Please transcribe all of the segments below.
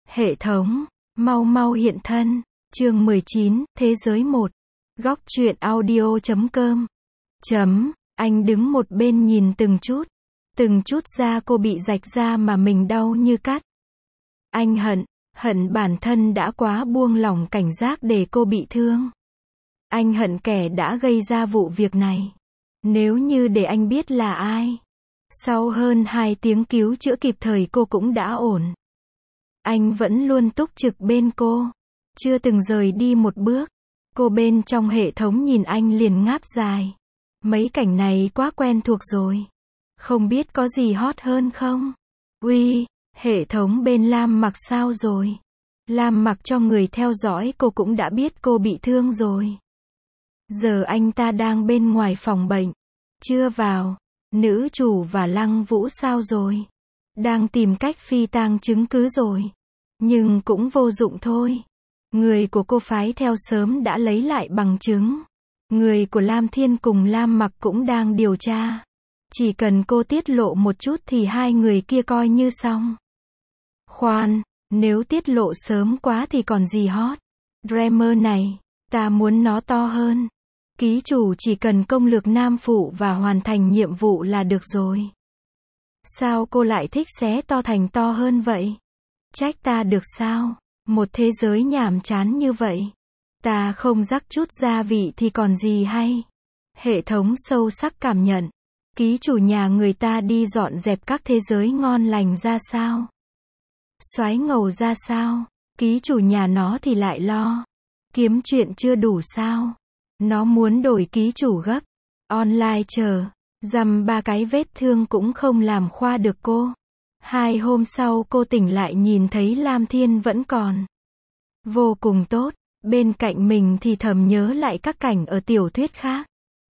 Hệ thống, mau mau hiện thân. Chương 19, Thế giới 1. Góc truyện audio.com. Anh đứng một bên nhìn từng chút da cô bị rạch ra mà mình đau như cắt. Anh hận bản thân đã quá buông lỏng cảnh giác để cô bị thương. Anh hận kẻ đã gây ra vụ việc này. Nếu như để anh biết là ai. Sau hơn 2 tiếng cứu chữa kịp thời cô cũng đã ổn. Anh vẫn luôn túc trực bên cô. Chưa từng rời đi một bước. Cô bên trong hệ thống nhìn anh liền ngáp dài. Mấy cảnh này quá quen thuộc rồi. Không biết có gì hot hơn không? Uy, hệ thống bên Lam Mặc sao rồi? Lam Mặc cho người theo dõi cô cũng đã biết cô bị thương rồi. Giờ anh ta đang bên ngoài phòng bệnh. Chưa vào. Nữ chủ và Lăng Vũ sao rồi? Đang tìm cách phi tang chứng cứ rồi. Nhưng cũng vô dụng thôi. Người của cô phái theo sớm đã lấy lại bằng chứng. Người của Lam Thiên cùng Lam Mặc cũng đang điều tra. Chỉ cần cô tiết lộ một chút thì hai người kia coi như xong. Khoan, nếu tiết lộ sớm quá thì còn gì hot. Dreamer này, ta muốn nó to hơn. Ký chủ chỉ cần công lược nam phụ và hoàn thành nhiệm vụ là được rồi. Sao cô lại thích xé to thành to hơn vậy? Trách ta được sao? Một thế giới nhàm chán như vậy. Ta không rắc chút gia vị thì còn gì hay. Hệ thống sâu sắc cảm nhận. Ký chủ nhà người ta đi dọn dẹp các thế giới ngon lành ra sao? Soái ngầu ra sao? Ký chủ nhà nó thì lại lo. Kiếm chuyện chưa đủ sao? Nó muốn đổi ký chủ gấp. Online chờ. Dăm 3 cái vết thương cũng không làm khoa được cô. 2 hôm sau cô tỉnh lại nhìn thấy Lam Thiên vẫn còn. Vô cùng tốt. Bên cạnh mình thì thầm nhớ lại các cảnh ở tiểu thuyết khác.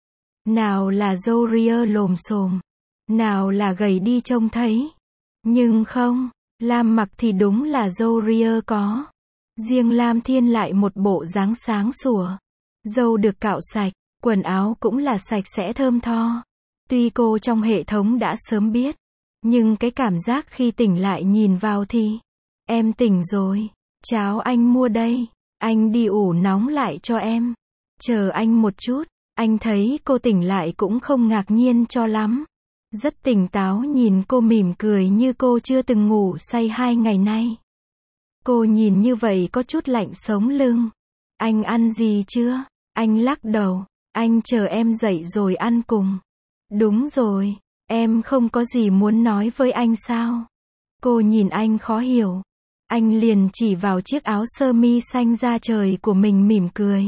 Nào là Zoria lồm xồm. Nào là gầy đi trông thấy. Nhưng không. Lam Mặc thì đúng là Zoria có. Riêng Lam Thiên lại một bộ dáng sáng sủa. Râu được cạo sạch. Quần áo cũng là sạch sẽ thơm tho. Tuy cô trong hệ thống đã sớm biết. Nhưng cái cảm giác khi tỉnh lại nhìn vào thì. Em tỉnh rồi. Cháo anh mua đây. Anh đi ủ nóng lại cho em. Chờ anh một chút. Anh thấy cô tỉnh lại cũng không ngạc nhiên cho lắm. Rất tỉnh táo nhìn cô mỉm cười như cô chưa từng ngủ say 2 ngày nay. Cô nhìn như vậy có chút lạnh sống lưng. Anh ăn gì chưa? Anh lắc đầu. Anh chờ em dậy rồi ăn cùng. Đúng rồi. Em không có gì muốn nói với anh sao? Cô nhìn anh khó hiểu. Anh liền chỉ vào chiếc áo sơ mi xanh da trời của mình mỉm cười.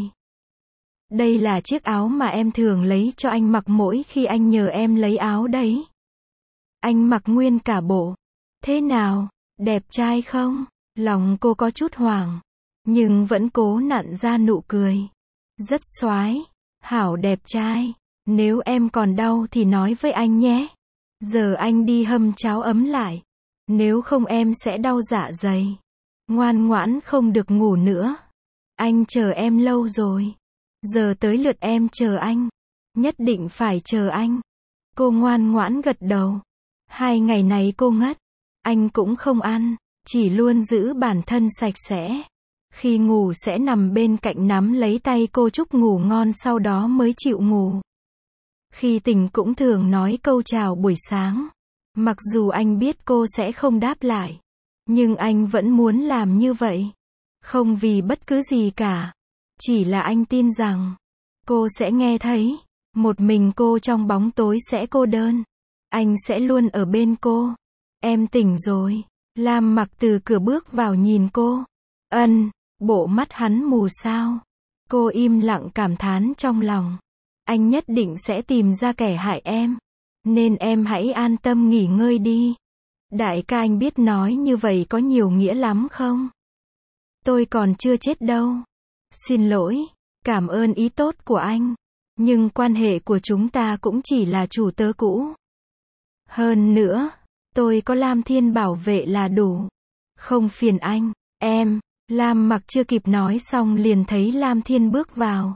Đây là chiếc áo mà em thường lấy cho anh mặc mỗi khi anh nhờ em lấy áo đấy. Anh mặc nguyên cả bộ. Thế nào? Đẹp trai không? Lòng cô có chút hoảng. Nhưng vẫn cố nặn ra nụ cười. Rất xoái. Hảo đẹp trai. Nếu em còn đau thì nói với anh nhé. Giờ anh đi hâm cháo ấm lại. Nếu không em sẽ đau dạ dày. Ngoan ngoãn không được ngủ nữa. Anh chờ em lâu rồi. Giờ tới lượt em chờ anh. Nhất định phải chờ anh. Cô ngoan ngoãn gật đầu. 2 ngày này cô ngất. Anh cũng không ăn. Chỉ luôn giữ bản thân sạch sẽ. Khi ngủ sẽ nằm bên cạnh nắm lấy tay cô chúc ngủ ngon sau đó mới chịu ngủ. Khi tỉnh cũng thường nói câu chào buổi sáng. Mặc dù anh biết cô sẽ không đáp lại. Nhưng anh vẫn muốn làm như vậy. Không vì bất cứ gì cả. Chỉ là anh tin rằng cô sẽ nghe thấy. Một mình cô trong bóng tối sẽ cô đơn. Anh sẽ luôn ở bên cô. Em tỉnh rồi. Lam Mặc từ cửa bước vào nhìn cô. Bộ mắt hắn mù sao? Cô im lặng cảm thán trong lòng. Anh nhất định sẽ tìm ra kẻ hại em. Nên em hãy an tâm nghỉ ngơi đi. Đại ca anh biết nói như vậy có nhiều nghĩa lắm không? Tôi còn chưa chết đâu. Xin lỗi. Cảm ơn ý tốt của anh. Nhưng quan hệ của chúng ta cũng chỉ là chủ tớ cũ. Hơn nữa, tôi có Lam Thiên bảo vệ là đủ. Không phiền anh. Em. Lam Mặc chưa kịp nói xong liền thấy Lam Thiên bước vào.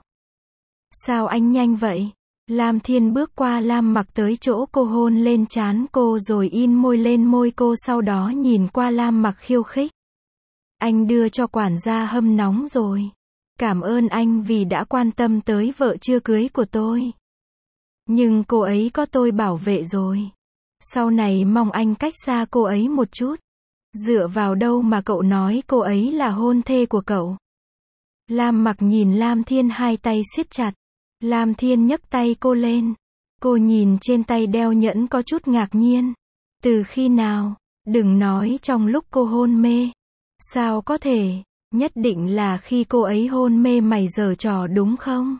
Sao anh nhanh vậy? Lam Thiên bước qua Lam Mặc tới chỗ cô hôn lên trán cô rồi in môi lên môi cô sau đó nhìn qua Lam Mặc khiêu khích. anh đưa cho quản gia hâm nóng rồi. Cảm ơn anh vì đã quan tâm tới vợ chưa cưới của tôi. Nhưng cô ấy có tôi bảo vệ rồi. Sau này mong anh cách xa cô ấy một chút. Dựa vào đâu mà cậu nói cô ấy là hôn thê của cậu? Lam Mặc nhìn Lam Thiên hai tay siết chặt. Lam Thiên nhấc tay cô lên. Cô nhìn trên tay đeo nhẫn có chút ngạc nhiên. Từ khi nào? Đừng nói trong lúc cô hôn mê. Sao có thể? Nhất định là khi cô ấy hôn mê mày giở trò đúng không?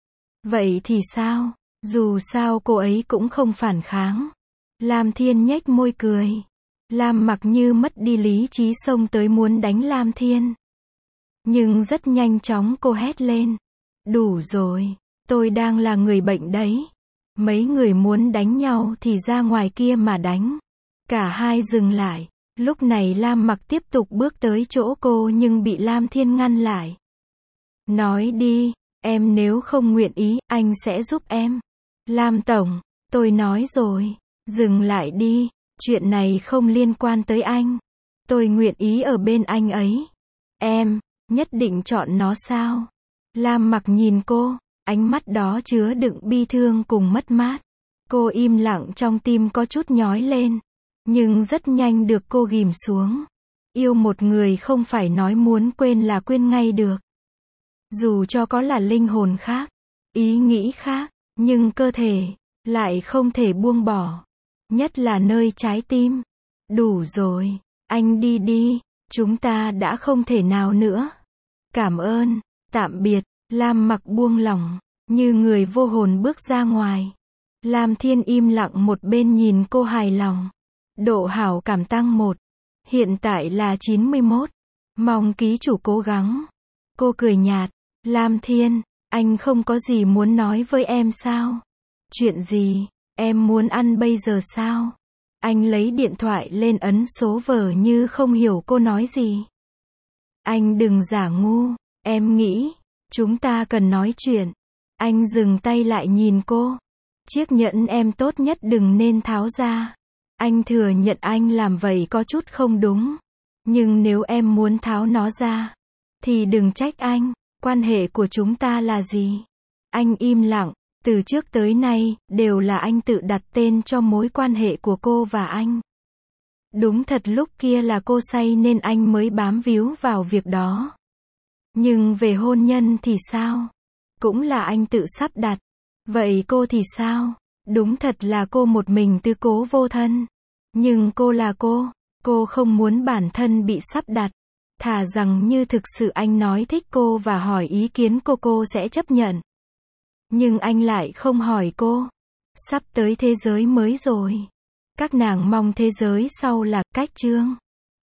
Vậy thì sao? Dù sao cô ấy cũng không phản kháng. Lam Thiên nhếch môi cười. Lam Mặc như mất đi lý trí xông tới muốn đánh Lam Thiên. Nhưng rất nhanh chóng cô hét lên. Đủ rồi, tôi đang là người bệnh đấy. Mấy người muốn đánh nhau thì ra ngoài kia mà đánh. Cả hai dừng lại. Lúc này Lam Mặc tiếp tục bước tới chỗ cô nhưng bị Lam Thiên ngăn lại. Nói đi, em nếu không nguyện ý, anh sẽ giúp em. Lam Tổng, tôi nói rồi, dừng lại đi, chuyện này không liên quan tới anh. Tôi nguyện ý ở bên anh ấy. Em, nhất định chọn nó sao? Lam Mặc nhìn cô, ánh mắt đó chứa đựng bi thương cùng mất mát. Cô im lặng trong tim có chút nhói lên. Nhưng rất nhanh được cô ghìm xuống. Yêu một người không phải nói muốn quên là quên ngay được. Dù cho có là linh hồn khác, ý nghĩ khác, nhưng cơ thể lại không thể buông bỏ. Nhất là nơi trái tim. Đủ rồi, anh đi đi, chúng ta đã không thể nào nữa. Cảm ơn, tạm biệt. Lam Mặc buông lỏng, như người vô hồn bước ra ngoài. Lam Thiên im lặng một bên nhìn cô hài lòng. Độ hảo cảm tăng 1. Hiện tại là 91. Mong ký chủ cố gắng. Cô cười nhạt. Lam Thiên, anh không có gì muốn nói với em sao? Chuyện gì? Em muốn ăn bây giờ sao? Anh lấy điện thoại lên ấn số vờ như không hiểu cô nói gì. Anh đừng giả ngu. Em nghĩ, chúng ta cần nói chuyện. Anh dừng tay lại nhìn cô. Chiếc nhẫn em tốt nhất đừng nên tháo ra. Anh thừa nhận anh làm vậy có chút không đúng. Nhưng nếu em muốn tháo nó ra, thì đừng trách anh. Quan hệ của chúng ta là gì? Anh im lặng. Từ trước tới nay, đều là anh tự đặt tên cho mối quan hệ của cô và anh. Đúng thật lúc kia là cô say nên anh mới bám víu vào việc đó. Nhưng về hôn nhân thì sao? Cũng là anh tự sắp đặt. Vậy cô thì sao? Đúng thật là cô một mình tư cố vô thân. Nhưng cô là cô không muốn bản thân bị sắp đặt. Thà rằng như thực sự anh nói thích cô và hỏi ý kiến cô sẽ chấp nhận. Nhưng anh lại không hỏi cô. Sắp tới thế giới mới rồi. Các nàng mong thế giới sau là cách chương.